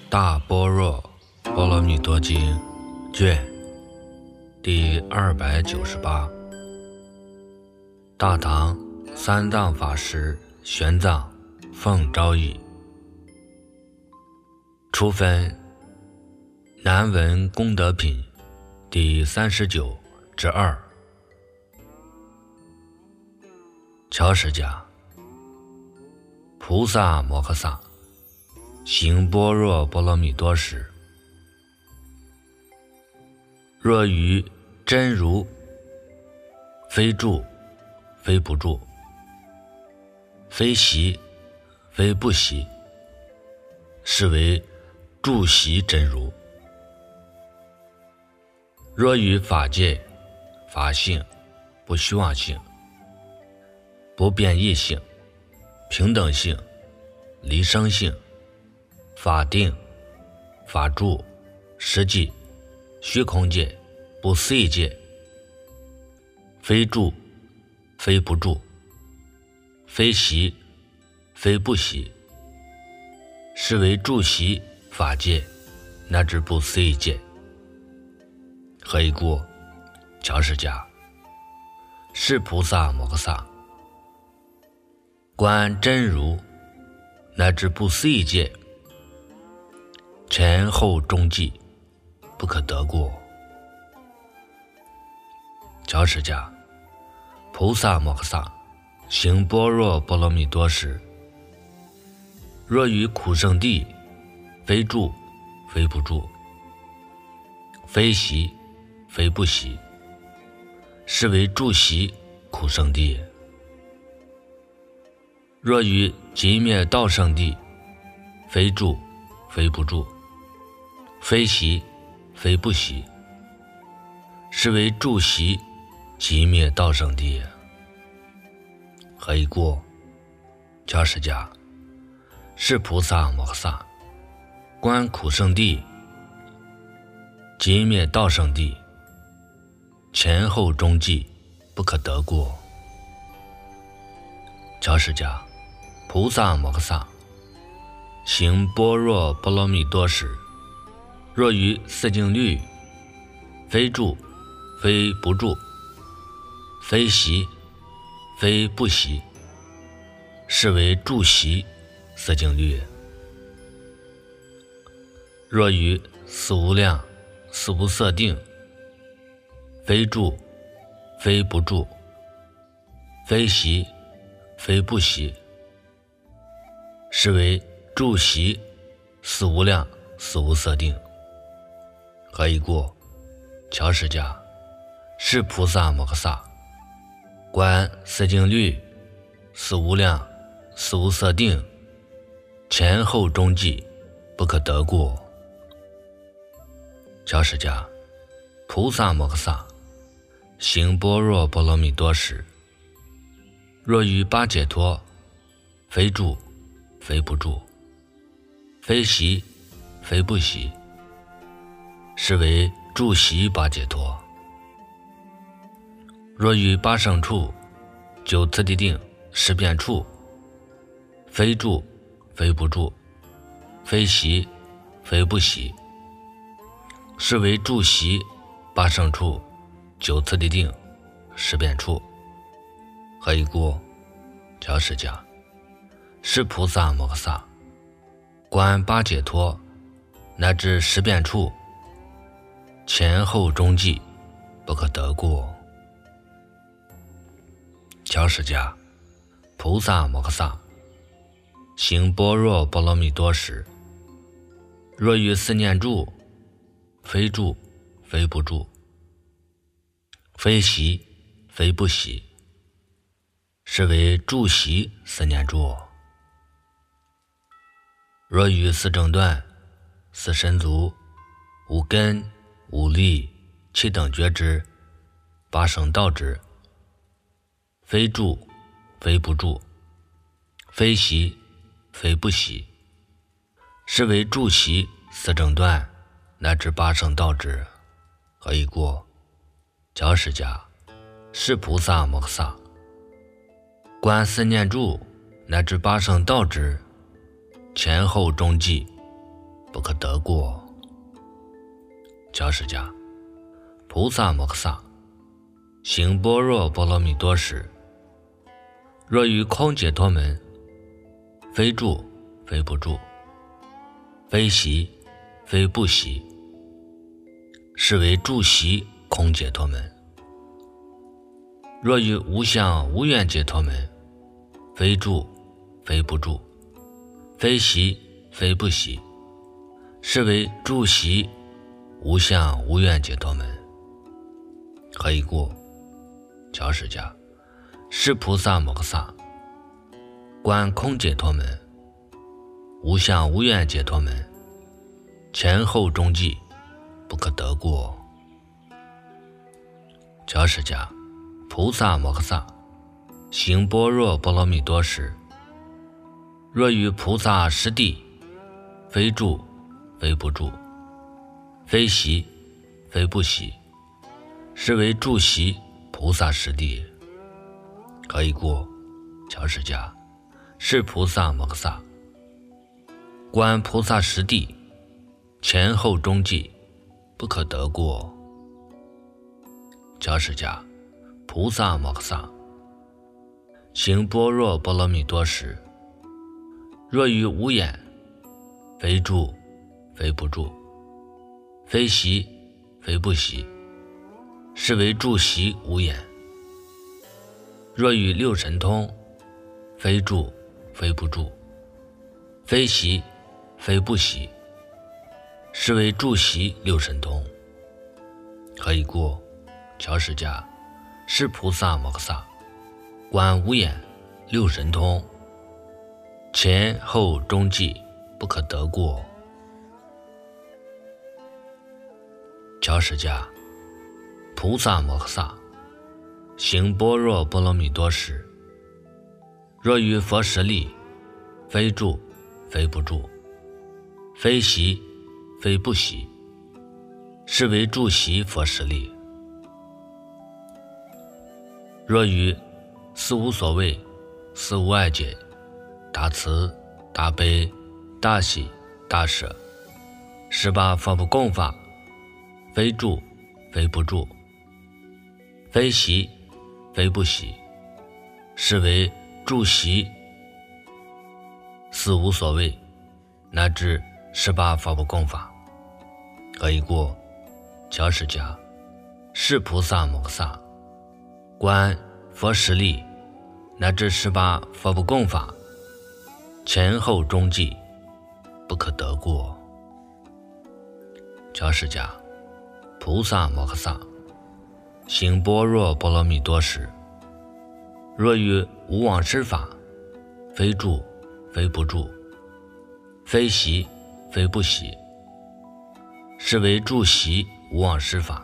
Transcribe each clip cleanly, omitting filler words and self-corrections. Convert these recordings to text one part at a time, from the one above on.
大般若波罗蜜多经卷第298，大唐三藏法师玄奘奉诏译，初分南文功德品第39之2。乔释迦，菩萨摩诃萨行般若波罗蜜多时，若于真如，非住非不住，非习非不习，是为住习真如。若于法界、法性、不虚妄性、不变异性、平等性、离生性、法定、法住、实际、虚空界、不思议界，非住非不住，非习非不习，是为住习法界乃至不思议界。何以故？乔释迦，是菩萨摩诃萨观真如乃至不思议界，前后中继不可得过。乔释迦，菩萨摩诃萨行般若波罗蜜多时，若于苦圣地，非住非不住，非习非不习，是为住习苦圣地。若于极灭道圣地，非住非不住，非习非不习，是为住习极灭道圣地。何以故？乔释迦，是菩萨摩诃萨观苦圣地、极灭道圣地，前后中继不可得过。乔释迦，菩萨摩诃萨行般若波罗蜜多时，若于四境律，非住非不住，非习非不习，是为住习四境律。若于四无量四无色定，非住非不住，非习非不习，是为住习四无量四无色定。何以故？乔释迦，是菩萨摩诃萨观四境律、四无量四无色定，前后中继不可得过。乔释迦，菩萨摩诃萨行般若波罗蜜多时，若于八解脱，非住非不住，非习非不习，是为住习八解脱。若于八胜处、九次第定、十变处，非住非不住，非习非不习，是为住习八胜处、九次第定、十变处。何以故？乔释迦，是菩萨摩诃萨观八解脱乃至十变处，前后中继不可得过。乔释迦，菩萨摩诃萨行般若波罗蜜多时，若于四念住，非住非不住，非习非不习，是为住习四念住。若于四正断、四神足、五根、五力、七等觉支、八圣道支，非住非不住，非习非不习，是为住习四正断乃至八圣道支。何以故？乔释迦，是菩萨摩诃萨观四念住乃至八圣道支，前后中继不可得过。教释迦：菩萨摩诃萨行般若波罗蜜多时，若于空解脱门，非住非不住，非习非不习，是为住习空解脱门。若于无相无愿解脱门，非住非不住，非习非不习，是为住习无相无愿解脱门。何以故？教释迦：是菩萨摩诃萨观空解脱门、无相无愿解脱门，前后中际不可得过。教释迦：菩萨摩诃萨行般若波罗蜜多时，若于菩萨实地，非住非不住，非习非不习，是为住习菩萨实地。何以故？教释迦：是菩萨摩诃萨观菩萨实地，前后中际不可得过。教释迦：菩萨摩诃萨行般若波罗蜜多时，若于无眼，非住非不住，非习非不习，是为住习无眼。若于六神通，非住非不住，非习非不习，是为住习六神通。何以故？教释迦：是菩萨摩诃萨观无眼六神通，前后中际不可得过。教释迦：菩萨摩诃萨行般若波罗蜜多时，若于佛实力，非住非不住，非习非不习，是为住习佛实力。若于四无所谓、四无碍解、大慈大悲大喜大舍18佛不共法，非住非不住，非习非不习，是为住习四无所谓乃至18佛不共法。何以故？教释迦：是菩萨摩诃萨观佛实力乃至18佛不共法，前后中际不可得过。教释迦：菩萨摩诃萨行般若波罗蜜多时，若于无忘失法，非住非不住，非习非不习，是为住习无忘失法。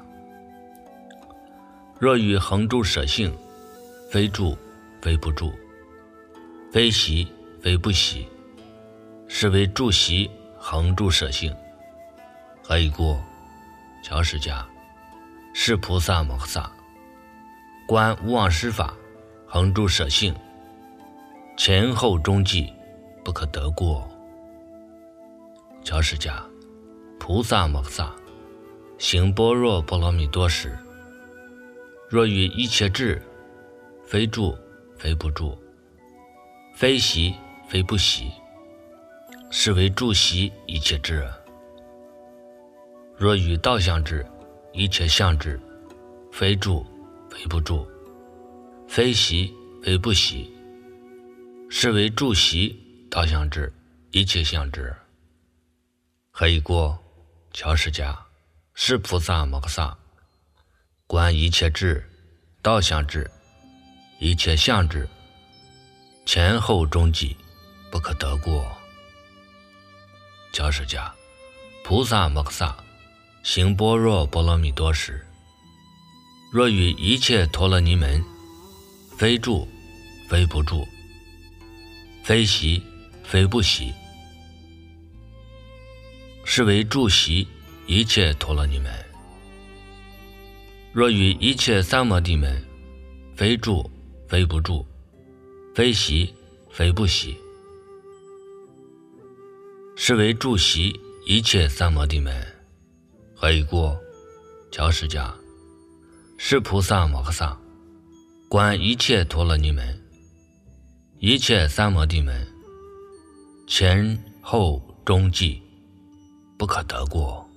若于恒住舍性，非住非不住，非习非不习，是为住习恒住舍性。何以故？教释迦：是菩萨摩诃萨观无忘失法，恒住舍性，前后中际不可得过。教释迦：菩萨摩诃萨行般若波罗蜜多时，若于一切智，非住非不住，非习非不习，是为住习一切智。若于道相智、一切相智，非住非不住，非习非不习，是为住习道相智、一切相智。何以故？教释迦：是菩萨摩诃萨观一切智、道相智、一切相智，前后中际不可得过。教释迦：菩萨摩诃萨行般若波罗蜜多时，若于一切陀罗尼门，非住非不住，非习非不习，是为住习一切陀罗尼门。若于一切三摩地门，非住非不住，非习非不习，是为住习一切三摩地门，何以故？乔释迦，是菩萨摩诃萨观一切陀罗尼门，一切三摩地门，前后中继，不可得过。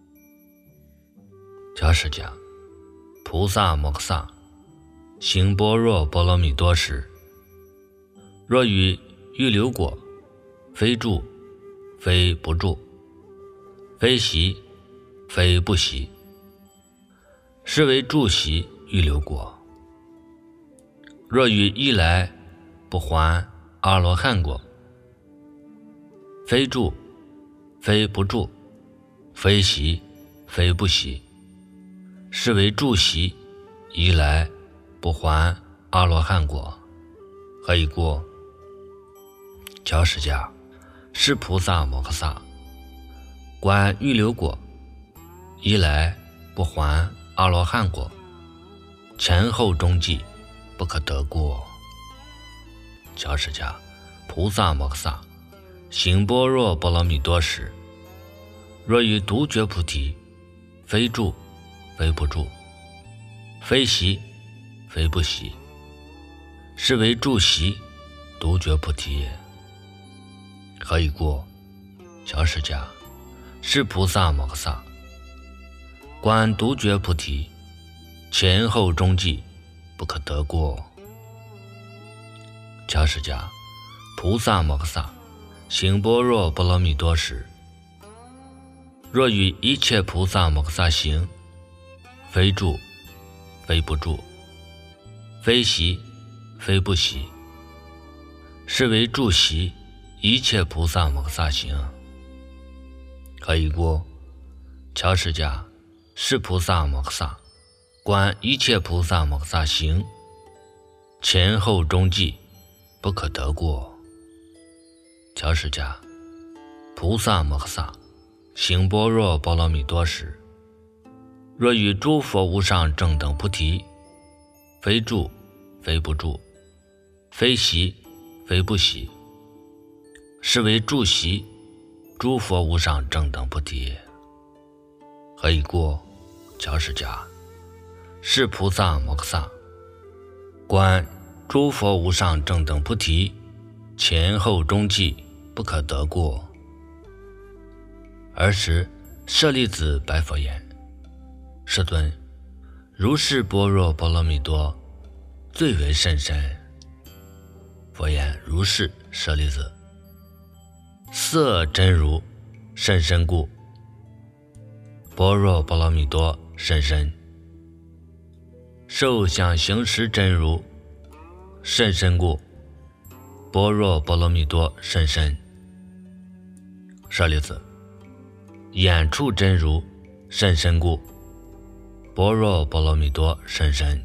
乔释迦，菩萨摩诃萨行般若波罗蜜多时，若于预流果，非住，非不住，非习，非不习，是为住习预流果。若于一来不还阿罗汉果，非住，非不住，非习，非不习，是为住习一来不还阿罗汉果。何以故？乔释迦，是菩萨摩诃萨观预流果，一来不还阿罗汉果，前后中继，不可得过。乔释迦，菩萨摩诃萨行般若波罗蜜多时，若于独觉菩提，非住，非不住，非习，非不习，是为住习独觉菩提也。何以故？乔释迦，是菩萨摩诃萨观独觉菩提，前后中继，不可得过。乔释迦，菩萨摩诃萨行般若波罗蜜多时，若于一切菩萨摩诃萨行，非住，非不住，非习，非不习，是为住习一切菩萨摩诃萨行。何以故？乔释迦，是菩萨摩诃萨观一切菩萨摩诃萨行，前后中继，不可得过。乔释迦，菩萨摩诃萨行般若波罗蜜多时，若与诸佛无上正等菩提，非住，非不住，非习，非不习，是为住习诸佛无上正等菩提。何以故？乔释迦，是菩萨摩诃萨观诸佛无上正等菩提，前后中继，不可得过。尔时舍利子白佛言：世尊，如是般若波罗蜜多，最为甚深。佛言：如是，舍利子，色真如甚深故，般若波罗蜜多甚深。受想行识真如甚深故，般若波罗蜜多甚深。舍利子，眼处真如甚深故，般若波罗蜜多甚深。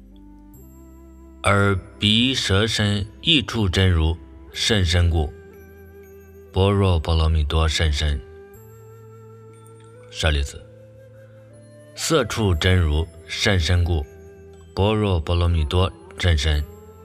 耳鼻舌身意处真如甚深故，般若波罗蜜多甚深。舍利子，色处真如甚深故，般若波罗蜜多甚深。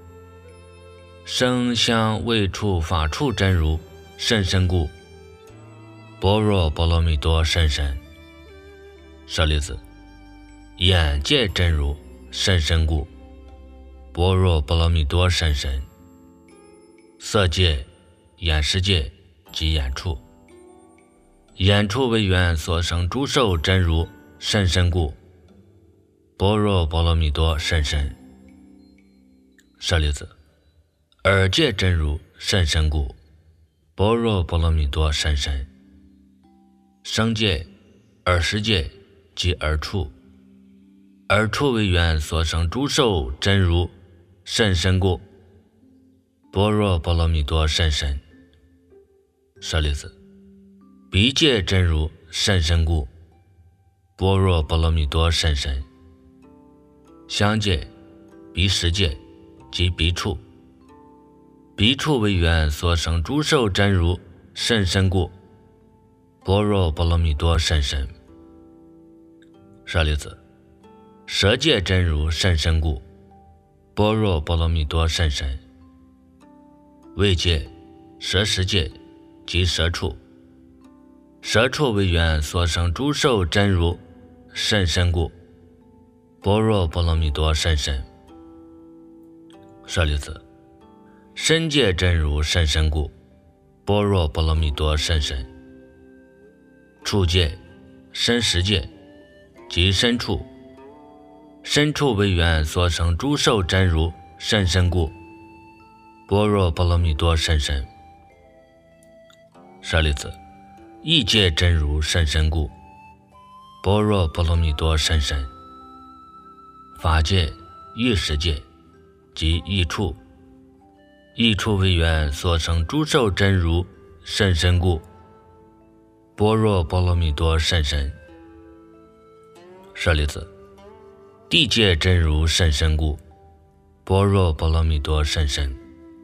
声香味触法处真如甚深故，般若波罗蜜多甚深。舍利子，眼界真如甚深故，般若波罗蜜多甚深。色界、眼识界及眼处，眼处为缘所生诸受真如甚深故，般若波罗蜜多甚深。舍利子，耳界真如甚深故，般若波罗蜜多甚深。声界、耳识界及耳处，耳处为缘所生诸受真如甚深故，般若波罗蜜多甚深。舍利子，鼻界真如甚深故，般若波罗蜜多甚深。香界、鼻识界及鼻处，鼻处为缘所生诸受真如甚深故，般若波罗蜜多甚深。舍利子，舌界真如甚深故，般若波罗蜜多甚深。味界、舌识界及舌处， 舍处为缘所生诸受真如甚深故，般若波罗蜜多甚深。舍利子，身界真如甚深故，般若波罗蜜多甚深。处界、身实界即身处，身处为缘所生诸受真如甚深故，般若波罗蜜多甚深。舍利子，意界真如甚深故，般若波罗蜜多甚深。法界、意识界即意处，意处为缘所生诸受真如甚深故，般若波罗蜜多甚深。舍利子，地界真如甚深故，般若波罗蜜多甚深。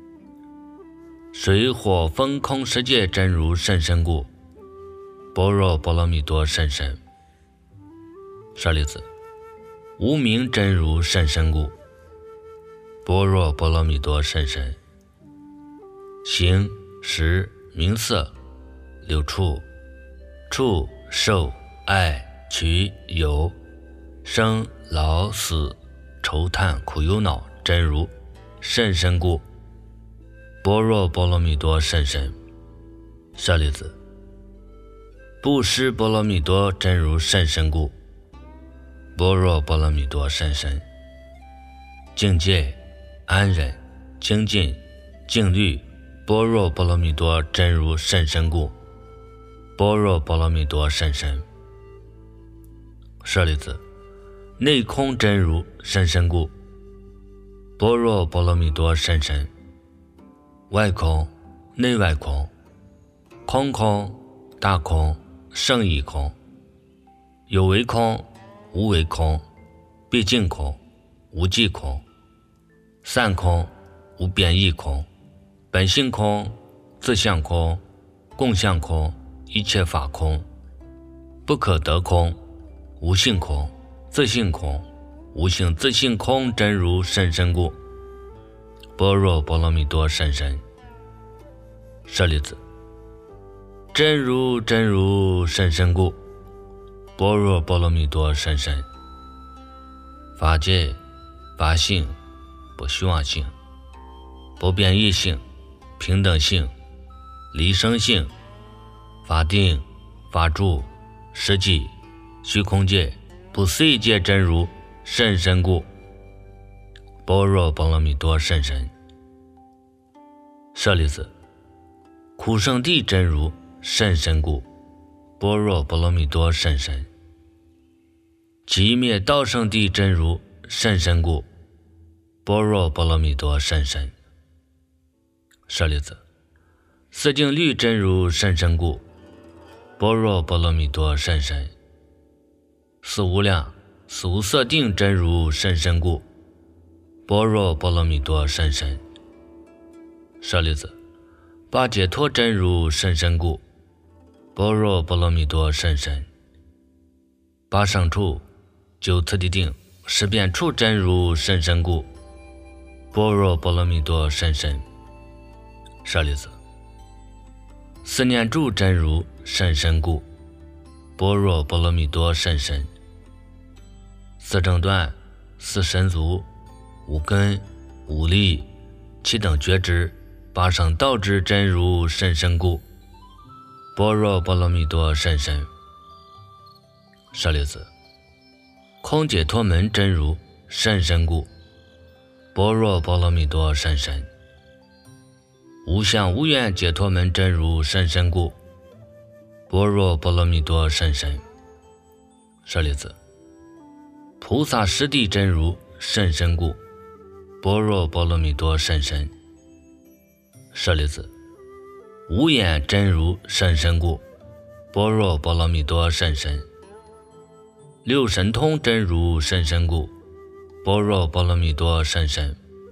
水火风空世界真如甚深故，般若波罗蜜多甚深。舍利子，无明真如甚深故，般若波罗蜜多甚深。形、识、名色、六处、触、受、爱、取、有、生、老、死、愁叹、苦忧恼真如甚深故，般若波罗蜜多甚深。舍利子，布施波罗蜜多真如甚深故，般若波罗蜜多甚深。境界、安忍、精进、静虑般若波罗蜜多真如甚深故，般若波罗蜜多甚深。舍利子，内空真如甚深故，般若波罗蜜多甚深。外空、内外空、空空、大空、胜义空、有为空、无为空、毕竟空、无际空、散空、无变异空、本性空、自相空、共相空、一切法空、不可得空、无性空、自性空、无性自性空真如甚深故，般若波罗蜜多甚深。舍利子，真如真如甚深故，般若波罗蜜多甚深。法界、法性、不虚妄性、不变异性、平等性、离生性、法定、法住、实际、虚空界、不思议界真如甚深故，般若波罗蜜多甚深。舍利子，苦圣地真如甚深故，般若波罗蜜多甚深。寂灭道圣地真如甚深故，般若波罗蜜多甚深。舍利子，四境律真如甚深故，般若波罗蜜多甚深。四无量、四无色定真如甚深故，般若波罗蜜多甚深。舍利子，八解脱真如甚深故，般若波罗蜜多甚深。八胜处、九次第定、十遍处真如甚深故，般若波罗蜜多甚深。舍利子，四念住真如甚深故，般若波罗蜜多甚深。四正断、四神足、五根、五力、七等觉知、八圣道之真如甚深故，般若波罗蜜多甚深。舍利子，空解脱门真如甚深故，般若波罗蜜多甚深。无相无愿解脱门真如甚深故，般若波罗蜜多甚深。舍利子，菩萨实地真如甚深故，般若波罗蜜多甚深。舍利子，无眼真如甚深故，般若波罗蜜多甚深。六神通真如甚深故，般若波罗蜜多甚深。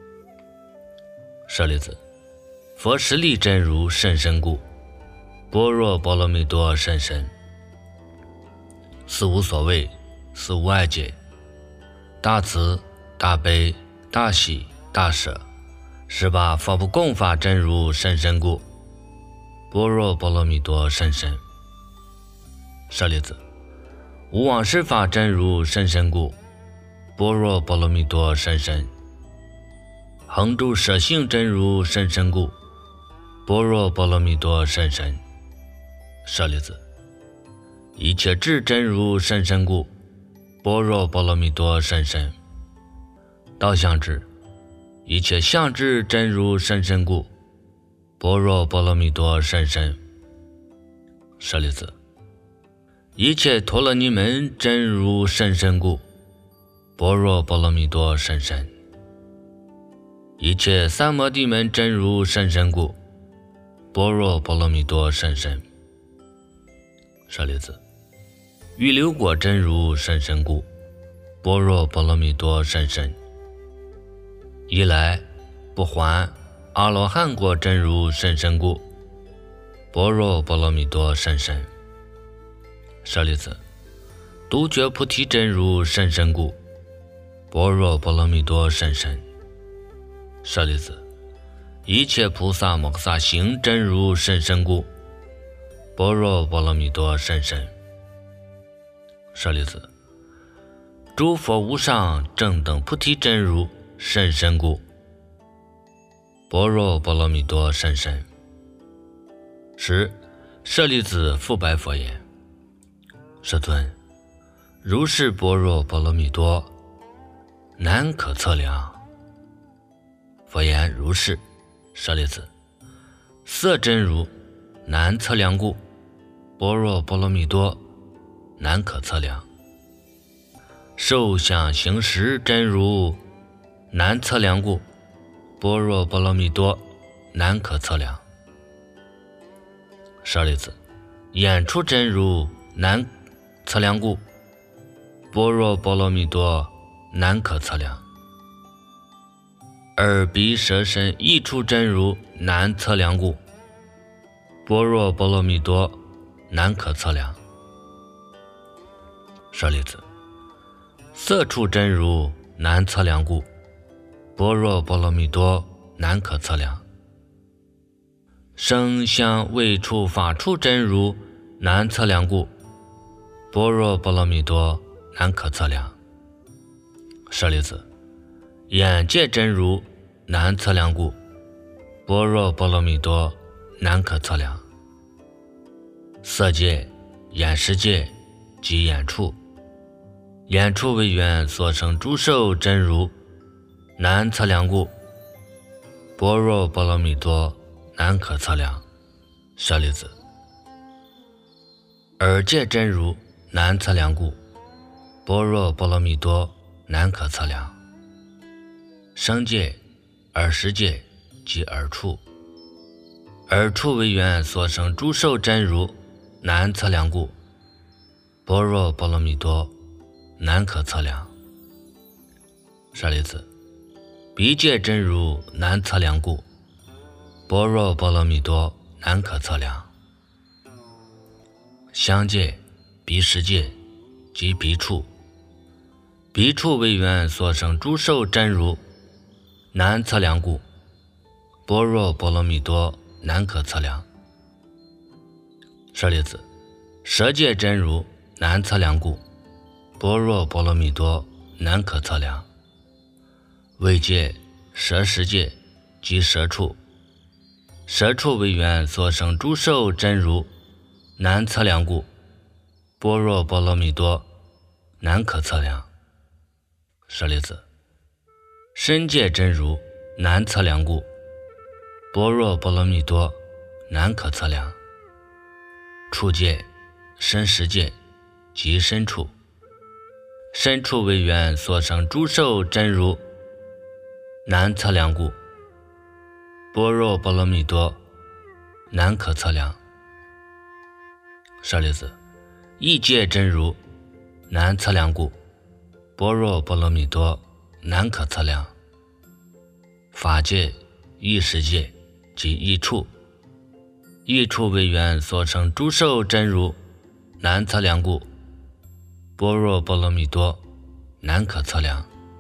舍利子，佛实力真如甚深故，般若波罗蜜多甚深。四无所谓、四无碍解、大慈、大悲、大喜、大舍、18法不共法真如甚深故，般若波罗蜜多甚深。 舍利子，无妄十法真如甚深故，般若波罗蜜多甚深。恒住舍性真如甚深故，般若波罗蜜多甚深。舍利子，一切智真如甚深故，般若波罗蜜多甚深。道相智，一切相智真如甚深故，般若波罗蜜多甚深。舍利子，一切陀罗尼门真如甚深故，般若波罗蜜多甚深。一切三摩地门真如甚深故，般若波罗蜜多甚深。舍利子，欲流果真如甚深故，般若波罗蜜多甚深。一来不还阿罗汉果真如甚深故，般若波罗蜜多甚深。舍利子，独觉菩提真如甚深故，般若波罗蜜多甚深。舍利子，一切菩萨摩诃萨行真如甚深故，般若波罗蜜多甚深。舍利子，诸佛无上正等菩提真如甚深故，般若波罗蜜多甚深。十，舍利子复白佛言：世尊，如是般若波罗蜜多，难可测量。佛言：如是。舍利子，色真如难测量故，般若波罗蜜多难可测量。受想行识真如难测量故，般若波罗蜜多难可测量。舍利子，眼出真如难测量故，般若波罗蜜多难可测量。耳鼻舌身意出真如难测量故，般若波罗蜜多难可测量。舍利子，色出真如难测量故，般若波罗蜜多难可测量。声香味触法出真如难测量故，般若波罗蜜多难可测量。舍利子，眼界真如难测量故，般若波罗蜜多难可测量。色界、眼识界及眼处，眼处为缘所生诸受真如难测量故，般若波罗蜜多难可测量。舍利子，耳界真如难测量故，般若波罗蜜多难可测量。声界、耳识界及耳处，耳处为缘所生诸受真如难测量故，般若波罗蜜多难可测量。舍利子，鼻界真如难测量故，般若波罗蜜多难可测量。香界、鼻识界及鼻处，鼻处为缘所生诸受真如难测量故，般若波罗蜜多难可测量。舍利子，舌界真如难测量故，般若波罗蜜多难可测量。味界、舌识界及舌处，舌处为缘所生诸受真如难测量故，般若波罗蜜多难可测量。舍利子，身界真如难测量故，般若波罗蜜多难可测量。触界、身识界及身处，身处为缘所生诸受真如难测量故，般若波罗蜜多难可测量。舍利子，意界真如难测量故，般若波罗蜜多难可测量。法界、意识界及意处，意处为缘所生诸受真如难测量故，般若波罗蜜多难可测量。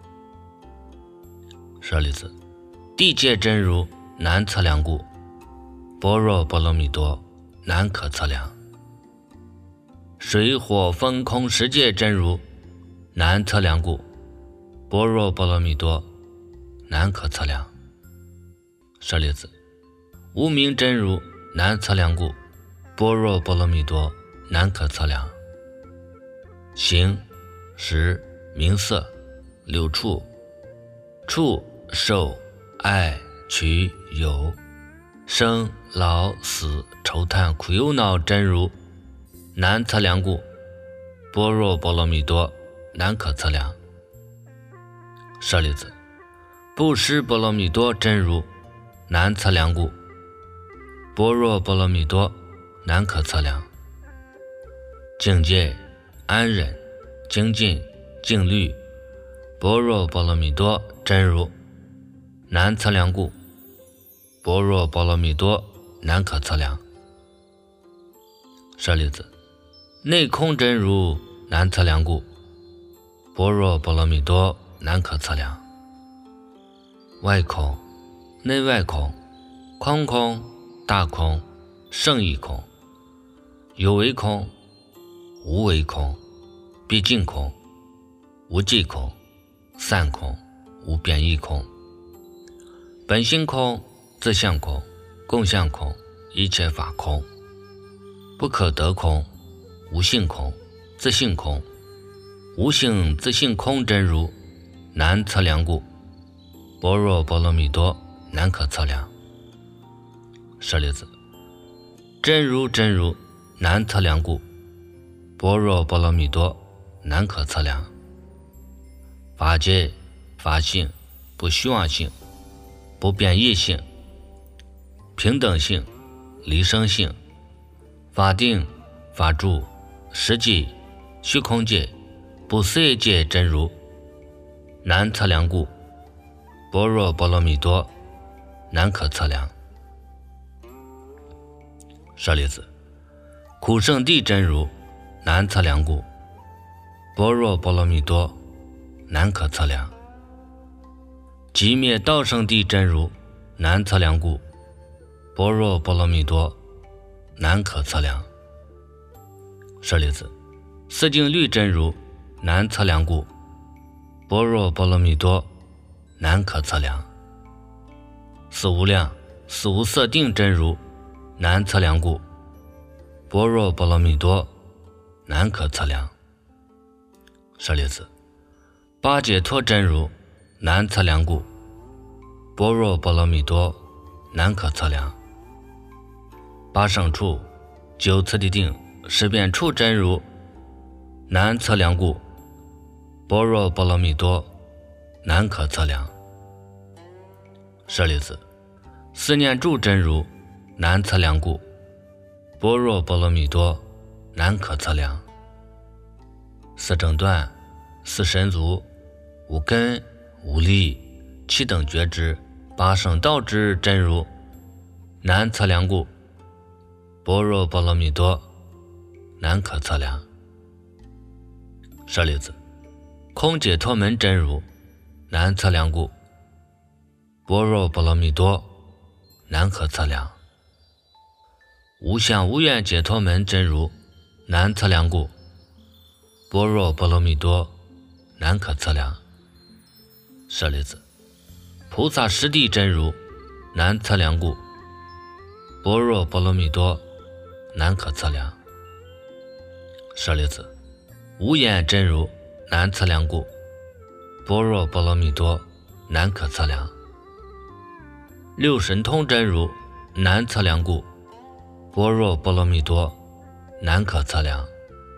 舍利子，地界真如难测量故，般若波罗蜜多难可测量。 水火风空世界真如，难测量故，般若波罗蜜多，难可测量。舍利子，无名真如，难测量故，般若波罗蜜多，难可测量。形、识、名色、六处、触、受、爱、取、有、生、老、死、愁叹、苦忧恼真如，难测量故，般若波罗蜜多，难可测量。舍利子，布施波罗蜜多真如，难测量故，般若波罗蜜多，难可测量。境界、安忍、精进、静虑、般若波罗蜜多真如，难测量故，般若波罗蜜多，难可测量。舍利子，内空真如，难测量故，般若波罗蜜多，难可测量。外空、内外空、空空、大空、圣义空、有为空、无为空、毕竟空、无际空、散空、无变异空、本性空、自相空、共相空、一切法空、不可得空、无性空、自性空、无性自性空真如，难测量故，般若波罗蜜多，难可测量。舍利子，真如真如，难测量故，般若波罗蜜多，难可测量。法界、法性、不虚妄性、不变异性、平等性、离生性、法定、法住、实际、虚空界、不思议界真如，难测量故，般若波罗蜜多，难可测量。舍利子，苦圣地真如，难测量故，般若波罗蜜多，难可测量。寂灭道圣地真如，难测量故，般若波罗蜜多，难可测量。舍利子，四境律真如，难测量故，般若波罗蜜多，难可测量。四无量、四无色定真如，难测量故，般若波罗蜜多，难可测量。舍利子，八解脱真如，难测量故，般若波罗蜜多，难可测量。八胜处、九次第定、十遍处真如，难测量故，般若波罗蜜多，难可测量。舍利子，四念住真如，难测量故，般若波罗蜜多，难可测量。四正断、四神足、五根、五力、七等觉知、八圣道之真如，难测量故，般若波罗蜜多，难可测量。舍利子，空解脱门真如，难测量故，般若波罗蜜多，难可测量。无相无愿解脱门真如，难测量故，般若波罗蜜多，难可测量。舍利子，菩萨实地真如，难测量故，般若波罗蜜多，难可测量。舍利子，无眼真如，难测量故，般若波罗蜜多，难可测量。六神通真如，难测量故，般若波罗蜜多，难可测量。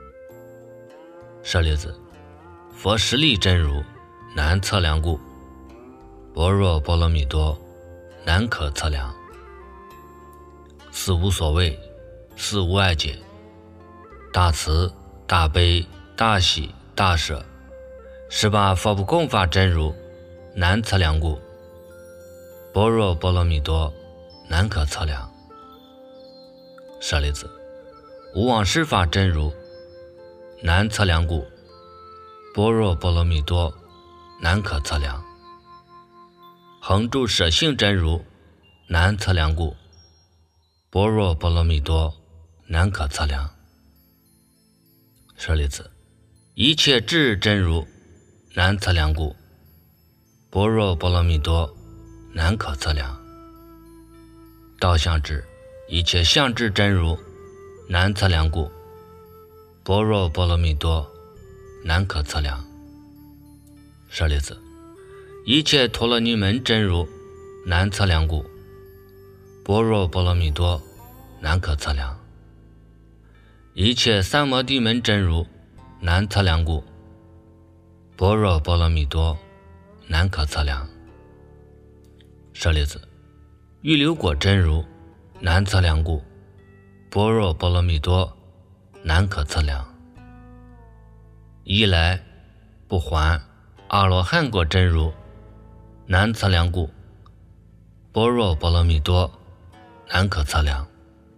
舍利子，佛实力真如，难测量故，般若波罗蜜多，难可测量。四无所谓、四无碍解、大慈、大悲、大喜、大舍、18佛不共法真如，难测量故，般若波罗蜜多，难可测量。舍利子，无妄施法真如，难测量故，般若波罗蜜多，难可测量。恒住舍性真如，难测量故，般若波罗蜜多，难可测量。 舍利子，一切智真如难测量故，般若波罗蜜多难可测量。道相智，一切相智真如难测量故，般若波罗蜜多难可测量。舍利子，一切陀罗尼门真如难测量故，般若波罗蜜多难可测量。一切三摩地门真如难测量故，般若波罗蜜多难可测量。舍利子，预流果真如难测量故，般若波罗蜜多难可测量。一来不还阿罗汉果真如难测量故，般若波罗蜜多难可测量。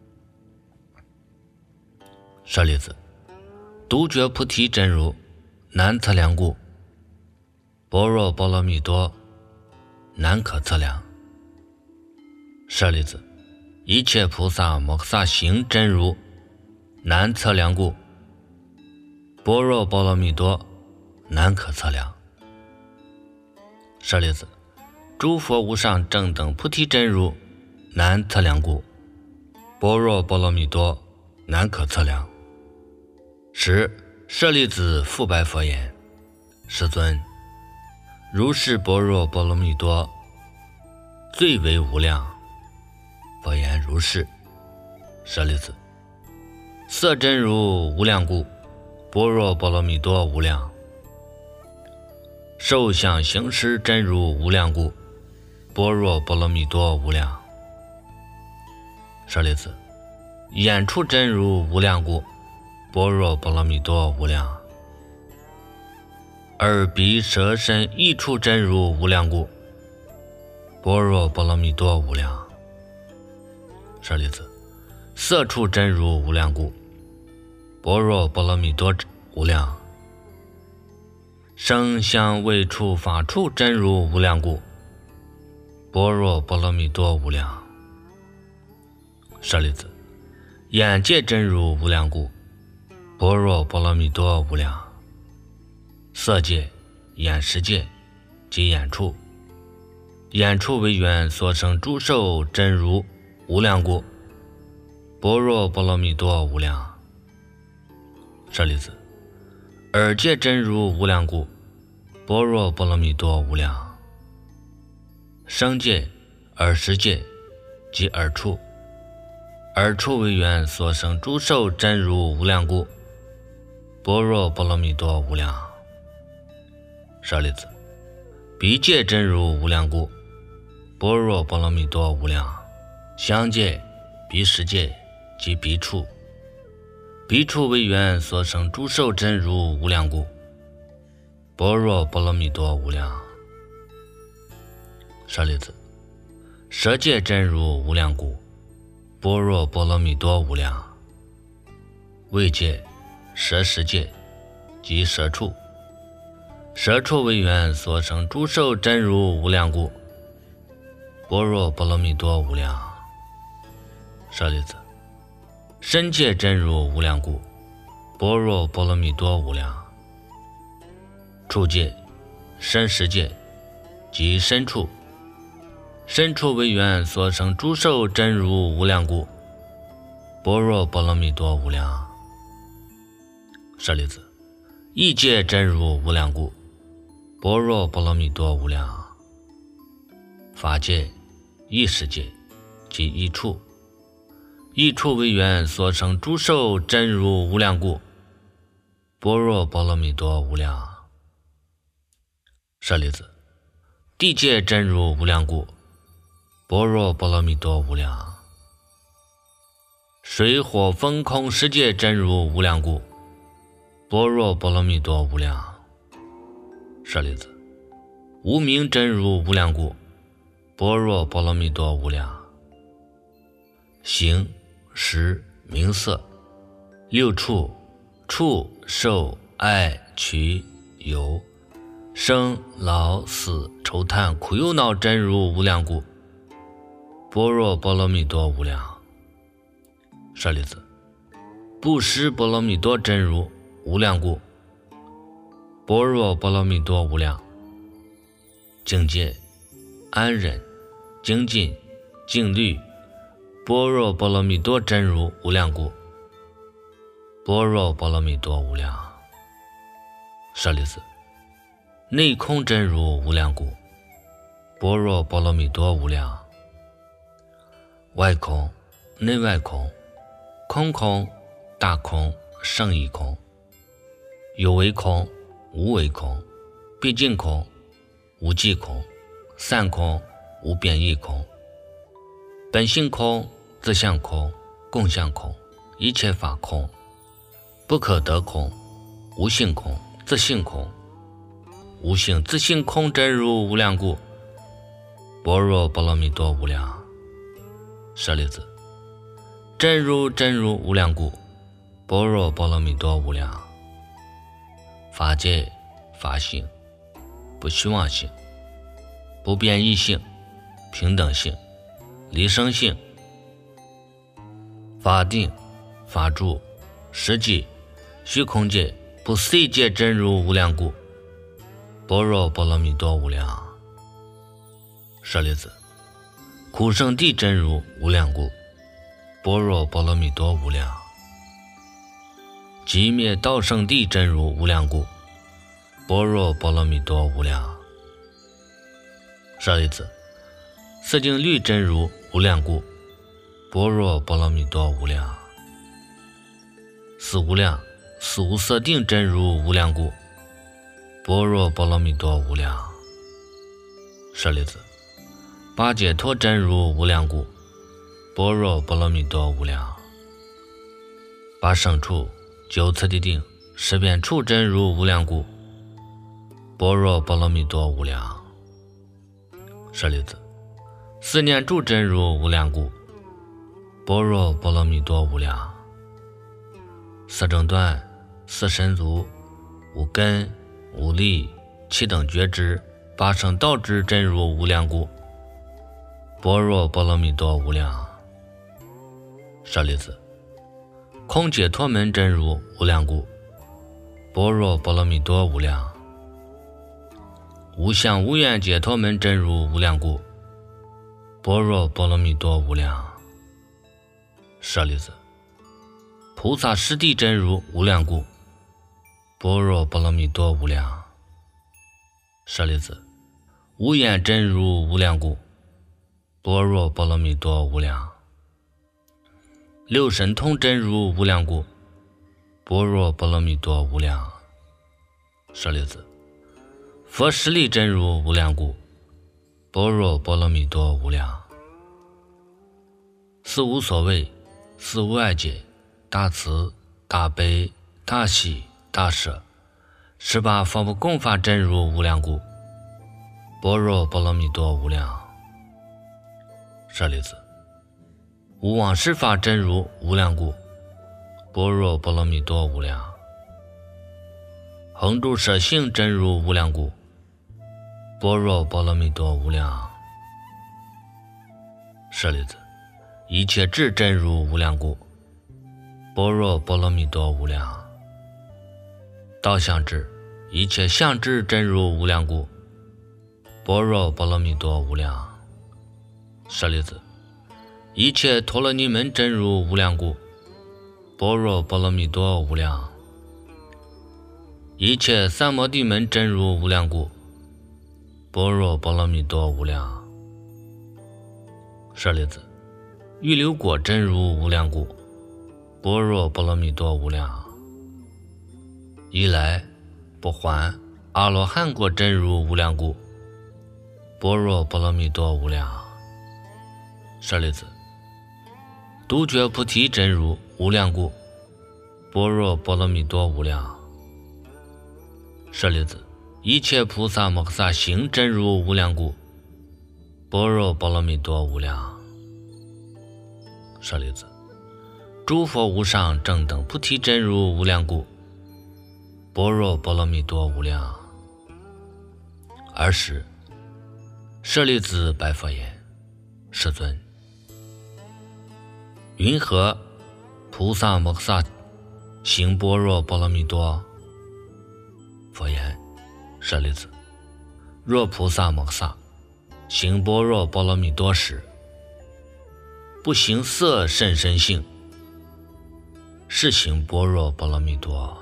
舍利子，独觉菩提真如难测量故，般若波罗蜜多难可测量。舍利子，一切菩萨摩诃萨行真如难测量故，般若波罗蜜多难可测量。舍利子，诸佛无上正等菩提真如难测量故，般若波罗蜜多难可测量。十，舍利子复白佛言：世尊，如是般若波罗蜜多最为无量。佛言：如是。舍利子，色真如无量故，般若波罗蜜多无量。受想行识真如无量故，般若波罗蜜多无量。舍利子，眼处真如无量故，般若波罗蜜多无量。耳鼻舌身意处真如无量故，般若波罗蜜多无量。舍利子，色处真如无量故，般若波罗蜜多无量。声香味触法处真如无量故，般若波罗蜜多无量。舍利子，眼界真如无量故，般若波罗蜜多无量。色界、眼识界及眼处，眼处为缘所生诸受真如无量故，般若波罗蜜多无量。舍利子，耳界真如无量故，般若波罗蜜多无量。声界、耳识界及耳处，耳处为缘所生诸受真如无量故，般若波罗蜜多无量。舍利子，鼻界真如无量故，般若波罗蜜多无量。香界、鼻识界及鼻处，鼻处为缘所生诸受真如无量故，般若波罗蜜多无量。舍利子，舌界真如无量故，般若波罗蜜多无量。味界、舌识界及舌处，舌处为缘所生诸受真如无量故，般若波罗蜜多无量。舍利子，身界真如无量故，般若波罗蜜多无量。处界、身识界及身处，身处为缘所生诸受真如无量故，般若波罗蜜多无量。舍利子，意界真如无量故，般若波罗蜜多无量。法界、意识界及意处，意处为缘所生诸受真如无量故，般若波罗蜜多无量。舍利子，地界真如无量故，般若波罗蜜多无量。水火风空世界真如无量故，般若波罗蜜多无量。舍利子，无明真如无量故，般若波罗蜜多无量。形、识、名色六处，触、受、爱、取、有，生、老、死、愁叹、苦忧恼真如无量故，般若波罗蜜多无量。舍利子，布施波罗蜜多真如无量故，般若波罗蜜多无量。境界安忍、精进、静虑，般若波罗蜜多真如无量故，般若波罗蜜多无量。舍利子，内空真如无量故，般若波罗蜜多无量。外空、内外空，空空、大空、胜义空，有为空、无为空，毕竟空、无际空，散空、无变异空，本性空、自相空、共相空，一切法空，不可得空、无性空、自性空，无性自性空真如无量故，般若波罗蜜多无量。舍利子，真如无量故，般若波罗蜜多无量。法界、法性，不虚妄性，不变异性，平等性，离生性，法定、法住、实际、虚空界、不思议界真如无量故，般若波罗蜜多无量。舍利子，苦圣地真如无量故，般若波罗蜜多无量。寂灭道圣地真如无量故，般若波罗蜜多无量。舍利子，四境律真如无量故，般若波罗蜜多无量。四无量、四无色定真如无量故，般若波罗蜜多无量。舍利子，八解脱真如无量故，般若波罗蜜多无量。八胜处、九次第定、十遍处真如无量故，般若波罗蜜多无量。舍利子，四念住真如无量故，般若波罗蜜多无量。四正断、四神足、五根、五力、七等觉知、八圣道之真如无量故，般若波罗蜜多无量。舍利子，空解脱门真如无量故，般若波罗蜜多无量。无相无愿解脱门真如无量故，般若波罗蜜多无量。舍利子，菩萨实地真如无量故，般若波罗蜜多无量。舍利子，无眼真如无量故，般若波罗蜜多无量。六神通真如无量故，般若波罗蜜多无量。舍利子，佛实力真如无量故，般若波罗蜜多无量。四无所谓、四无碍解、大慈、大悲、大喜、大舍，18方不共法真如无量故，般若波罗蜜多无量。舍利子，无妄实法真如无量故，般若波罗蜜多无量。恒住舍性真如无量故，般若波罗蜜多无量。舍利子，一切智真如无量故，般若波罗蜜多无量。道相智、一切相智真如无量故，般若波罗蜜多无量。舍利子，一切陀罗尼门真如无量故，般若波罗蜜多无量。一切三摩地门真如无量故，般若波罗蜜多无量。舍利子，预流果真如无量故，般若波罗蜜多无量。一来不还阿罗汉果真如无量故，般若波罗蜜多无量。舍利子，独觉菩提真如无量故，般若波罗蜜多无量。舍利子，一切菩萨摩诃萨行真如无量故，般若波罗蜜多无量。舍利子，诸佛无上正等菩提真如无量故，般若波罗蜜多无量。尔时舍利子白佛言：世尊，云何菩萨摩诃萨行般若波罗蜜多。佛言：舍利子，若菩萨摩诃萨行般若波罗蜜多时，不行色甚深性，是行般若波罗蜜多；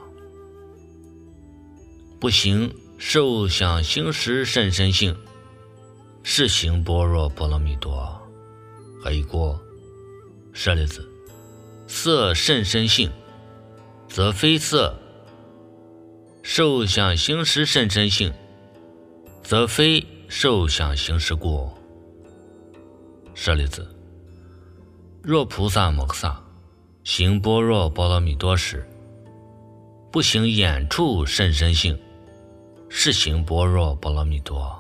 不行受想行识甚深性，是行般若波罗蜜多。何以故？舍利子，色甚深性，则非色；受想行识甚深性，则非受想行识故。舍利子，若菩萨摩诃萨行般若波罗蜜多时，不行眼处甚深性，是行般若波罗蜜多；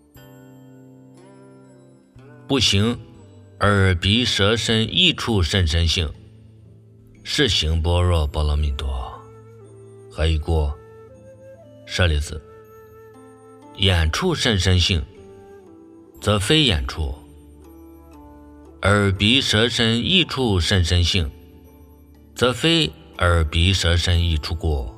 不行耳鼻舌身意处甚深性，是行般若波罗蜜多。何以故？舍利子，眼处甚深性，则非眼处；耳鼻舌身意处甚深性，则非耳鼻舌身意处故。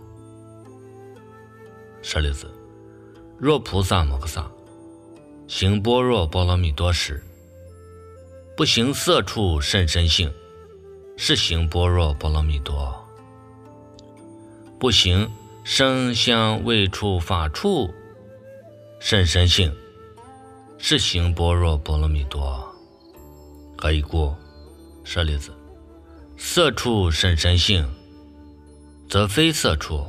舍利子，若菩萨摩诃萨行般若波罗蜜多时，不行色处甚深性，是行般若波罗蜜多；不行声香味触法处甚深性，是行般若波罗蜜多。何以故？舍利子，色处甚深性，则非色处；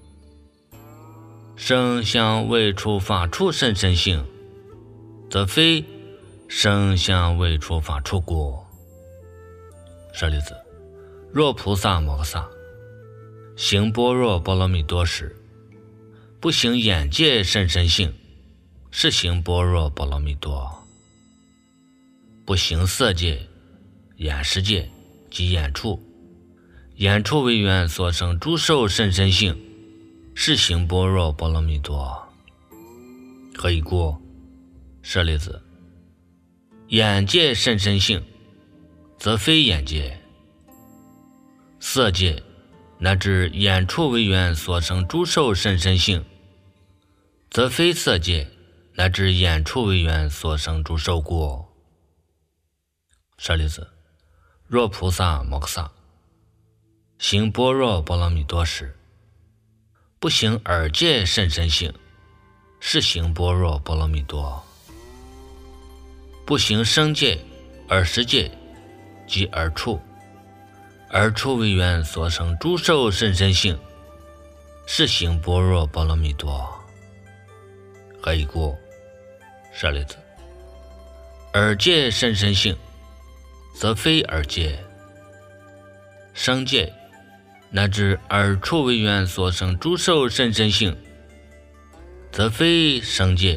声香味触法处甚深性，则非声香味触法处故。舍利子，若菩萨摩诃萨行般若波罗蜜多时，不行眼界甚深性，是行般若波罗蜜多；不行色界、眼识界及眼处，眼处为缘所生诸受甚深性，是行般若波罗蜜多。何以故？舍利子，眼界甚深性，则非眼界；色界乃至眼处为缘所生诸受甚深性，则非色界乃至眼处为缘所生诸受故。舍利子，若菩萨摩诃萨行般若波罗蜜多时，不行耳界甚深性，是行般若波罗蜜多；不行声界、耳识界及耳处，耳处为缘所生诸受甚深性，是行般若波罗蜜多。何以故？舍利子，耳界甚深性，则非耳界；声界乃至耳处为缘所生诸受甚深性，则非声界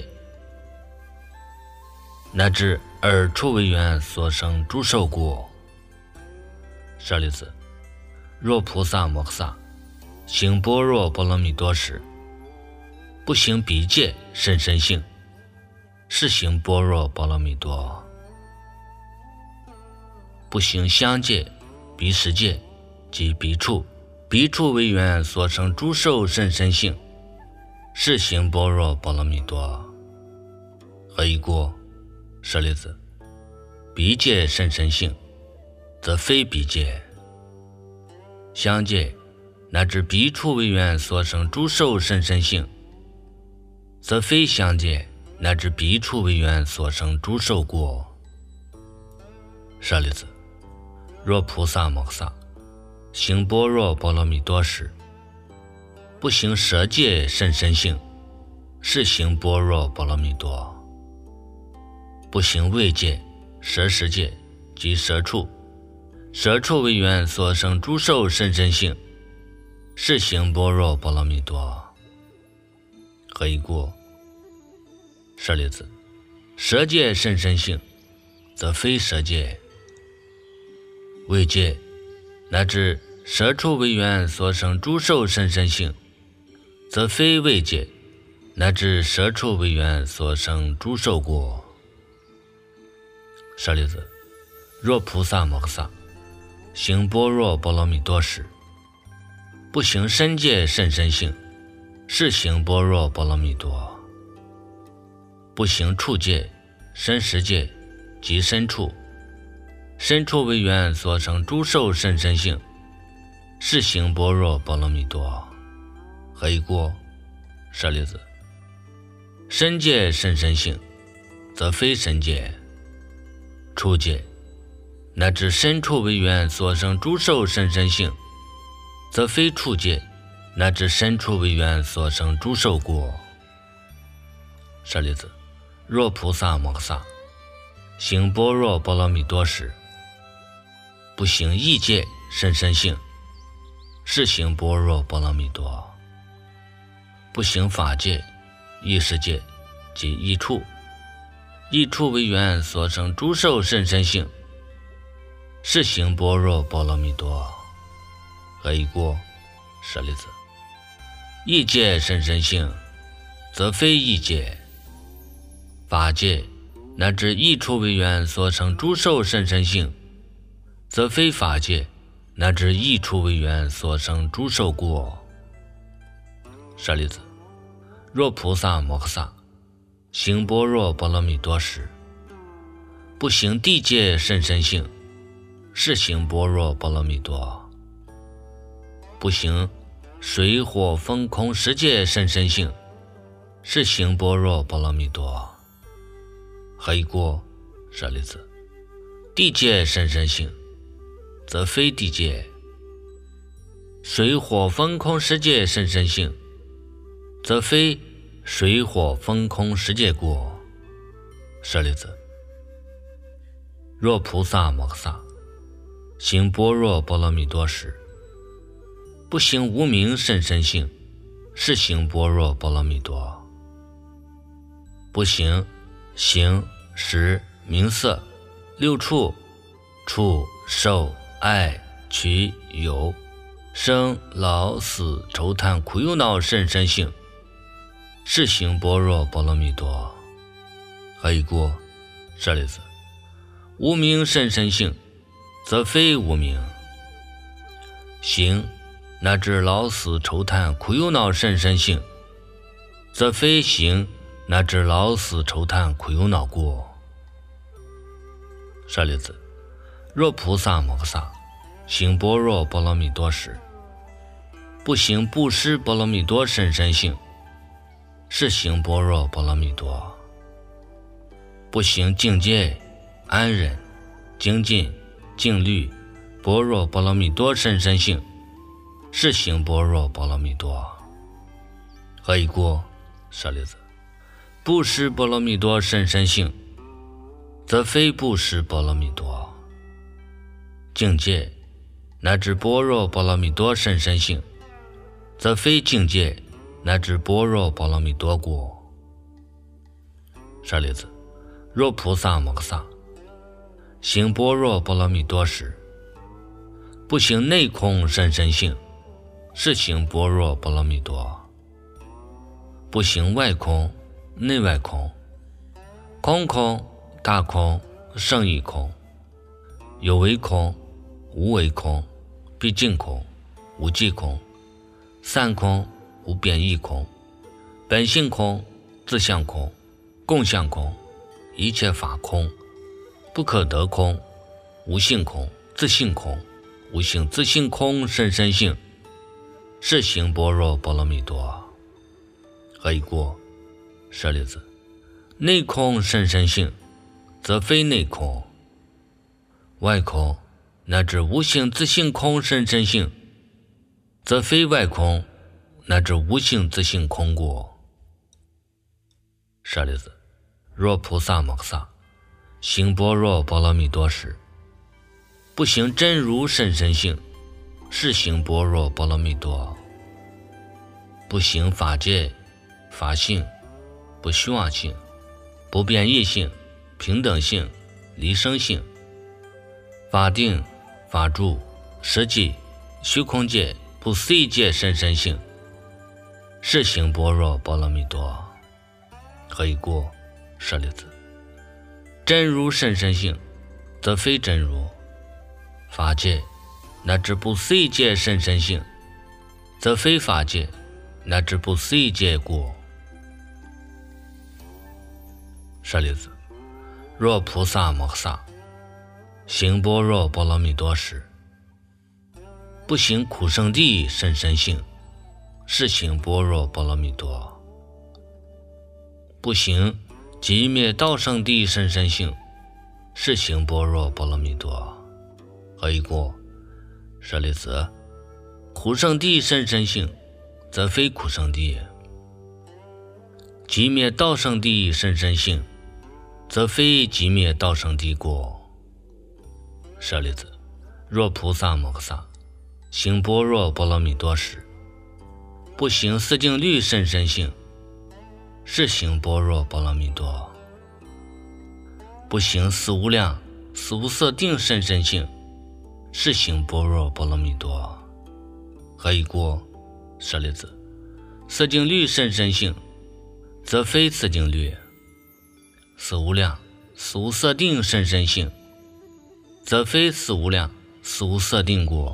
乃至耳处为缘所生诸受故。舍利子，若菩萨摩诃萨行般若波罗蜜多时，不行鼻界甚深性，是行般若波罗蜜多；不行香界、鼻识界及鼻处为缘所生诸受甚深性，是行般若波罗蜜多。何以故？舍利子，鼻界甚深性，则非鼻界；香界乃至鼻处为缘所生诸受甚深性，则非香界乃至鼻处为缘所生诸受故。舍利子，若菩萨摩诃萨行般若波罗蜜多时，不行舌界甚深性，是行般若波罗蜜多；不行味界、舌识界及舌处为缘所生诸受甚深性，是行般若波罗蜜多。何以故？舍利子，舌界甚深性，则非舌界；味界乃至舌处为缘所生诸受甚深性，则非味界乃至舌处为缘所生诸受故。舍利子，若菩萨摩诃萨行般若波罗蜜多时， 不行身界甚深性，是行般若波罗蜜多。不行处界、身实界即身处，身处为缘所生诸受甚深性，是行般若波罗蜜多。何以故？舍利子，身界甚深性，则非身界；处界乃至身处为缘所生诸受甚深性，则非处界乃至身处为缘所生诸受故。舍利子，若菩萨摩诃萨行般若波罗蜜多时，不行意界甚深性，是行般若波罗蜜多。不行法界、意识界及意处，意处为缘所生诸受甚深性，是行般若波罗蜜多。何以故？舍利子，意界甚深性，则非意界；法界乃至意处为缘所生诸受甚深性，则非法界乃至意处为缘所生诸受故。舍利子，若菩萨摩诃萨行般若波罗蜜多时，不行地界甚深性，是行般若波罗蜜多。不行水火风空十界甚深性，是行般若波罗蜜多。何以故？舍利子，地界甚深性，则非地界；水火风空十界甚深性，则非水火风空十界故。舍利子，若菩萨摩诃萨行般若波罗蜜多时，不行无明甚深性，是行般若波罗蜜多。不行形、识、名色、六处、触、受、爱、取、有、生、老、死、愁叹、苦忧恼甚深性，是行般若波罗蜜多。何以故？舍利子，无明甚深性，则非无明；行乃至老死愁叹苦忧恼甚深性，则非行乃至老死愁叹苦忧恼故。舍利子，若菩萨摩诃萨行般若波罗蜜多时，不行布施波罗蜜多甚深性，是行般若波罗蜜多。不行境界、安忍、精进、静虑、般若波罗蜜多甚深性，是行般若波罗蜜多。何以故？舍利子，布施波罗蜜多甚深性，则非布施波罗蜜多；境界乃至般若波罗蜜多甚深性，则非境界乃至般若波罗蜜多故。舍利子，若菩萨摩诃萨行般若波罗蜜多时，不行内空甚深性，是行般若波罗蜜多。不行外空、内外空、空空、大空、胜义空、有为空、无为空、毕竟空、无记空、散空、无变异空、本性空、自相空、共相空、一切法空、不可得空、无性空、自性空、无性自性空甚深性，是行般若波罗蜜多。何以故？舍利子，内空甚深性，则非内空；外空乃至无性自性空甚深性，则非外空乃至无性自性空故。舍利子，若菩萨摩诃萨行般若波罗蜜多时，不行真如甚深性，是行般若波罗蜜多。不行法界、法性、不虚妄性、不变异性、平等性、离生性、法定、法住、实际、虚空界、不思议界甚深性，是行般若波罗蜜多。何以故？舍利子，真如甚深性，则非真如；法界乃至不思议界甚深性， 则非法界，乃至不随界故。舍利子，若菩萨摩诃萨行般若波罗蜜多时，不行苦圣地甚深性，是行般若波罗蜜多；不行寂灭道圣地甚深性，是行般若波罗蜜多。何以故？舍利子，苦圣地甚深性，则非苦圣地；寂灭道圣地甚深性，则非寂灭道圣地故。舍利子，若菩萨摩诃萨行般若波罗蜜多时，不行四净律甚深性，是行般若波罗蜜多；不行四无量、四无色定甚深性，是行般若波罗蜜多。何以故？舍利子，四净律甚深性，则非四净律；四无量、四无色定甚深性，则非四无量、四无色定故。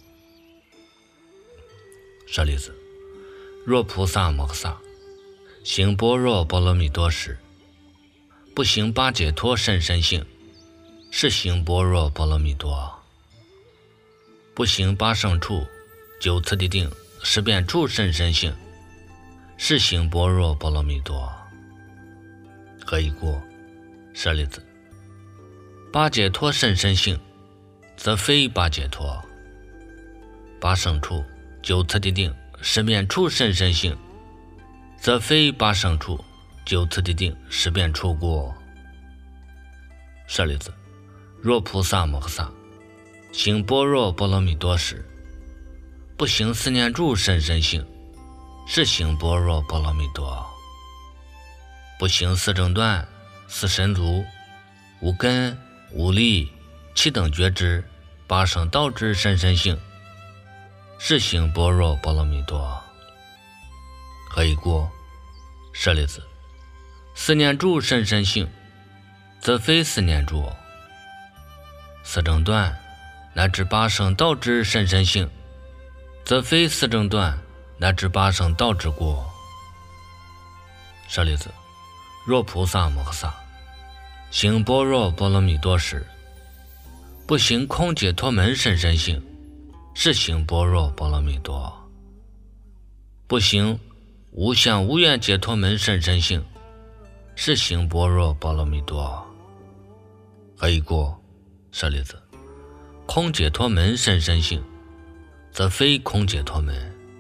舍利子，若菩萨摩诃萨行般若波罗蜜多时，不行八解脱甚深性，是行般若波罗蜜多；不行八胜处、九次第定、十遍处甚深性，是行般若波罗蜜多。何以故？舍利子，八解脱甚深性，则非八解脱；八胜处、九次第定、十遍处甚深性，则非八胜处、九次第定、十遍处故。舍利子，若菩萨摩诃萨行般若波罗蜜多时，不行四念住甚深性，是行般若波罗蜜多；不行四正断、四神足、五根、五力、七等觉知、八圣道之甚深性，是行般若波罗蜜多。何以故？舍利子，四念住甚深性，则非四念住；四正断乃至八圣道之甚深性，则非四正断乃至八圣道之故。舍利子，若菩萨摩诃萨行般若波罗蜜多时，不行空解脱门甚深性，是行般若波罗蜜多；不行无相无愿解脱门甚深性，是行般若波罗蜜多。何以故？舍利子，空解脱门甚深性，则非空解脱门；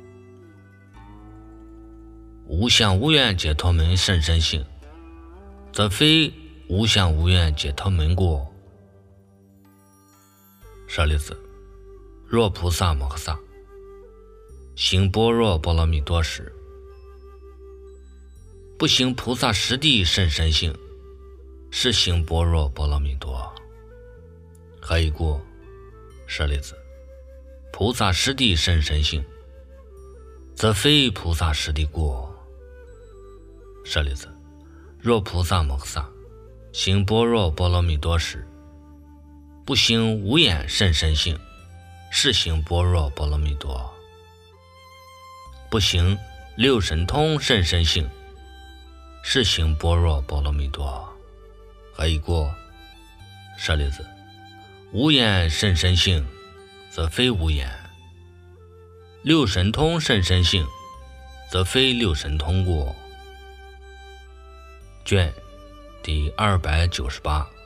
无相无愿解脱门甚深性，则非无相无愿解脱门故。舍利子，若菩萨摩诃萨行般若波罗蜜多时，不行菩萨实地甚深性，是行般若波罗蜜多。何以故？舍利子，菩萨实地甚深性，则非菩萨实地故。舍利子，若菩萨摩诃萨行般若波罗蜜多时，不行无眼甚深性，是行般若波罗蜜多；不行六神通甚深性，是行般若波罗蜜多。何以故？舍利子，无眼甚深性，则非无眼；六神通甚深性，则非六神通故。卷第298。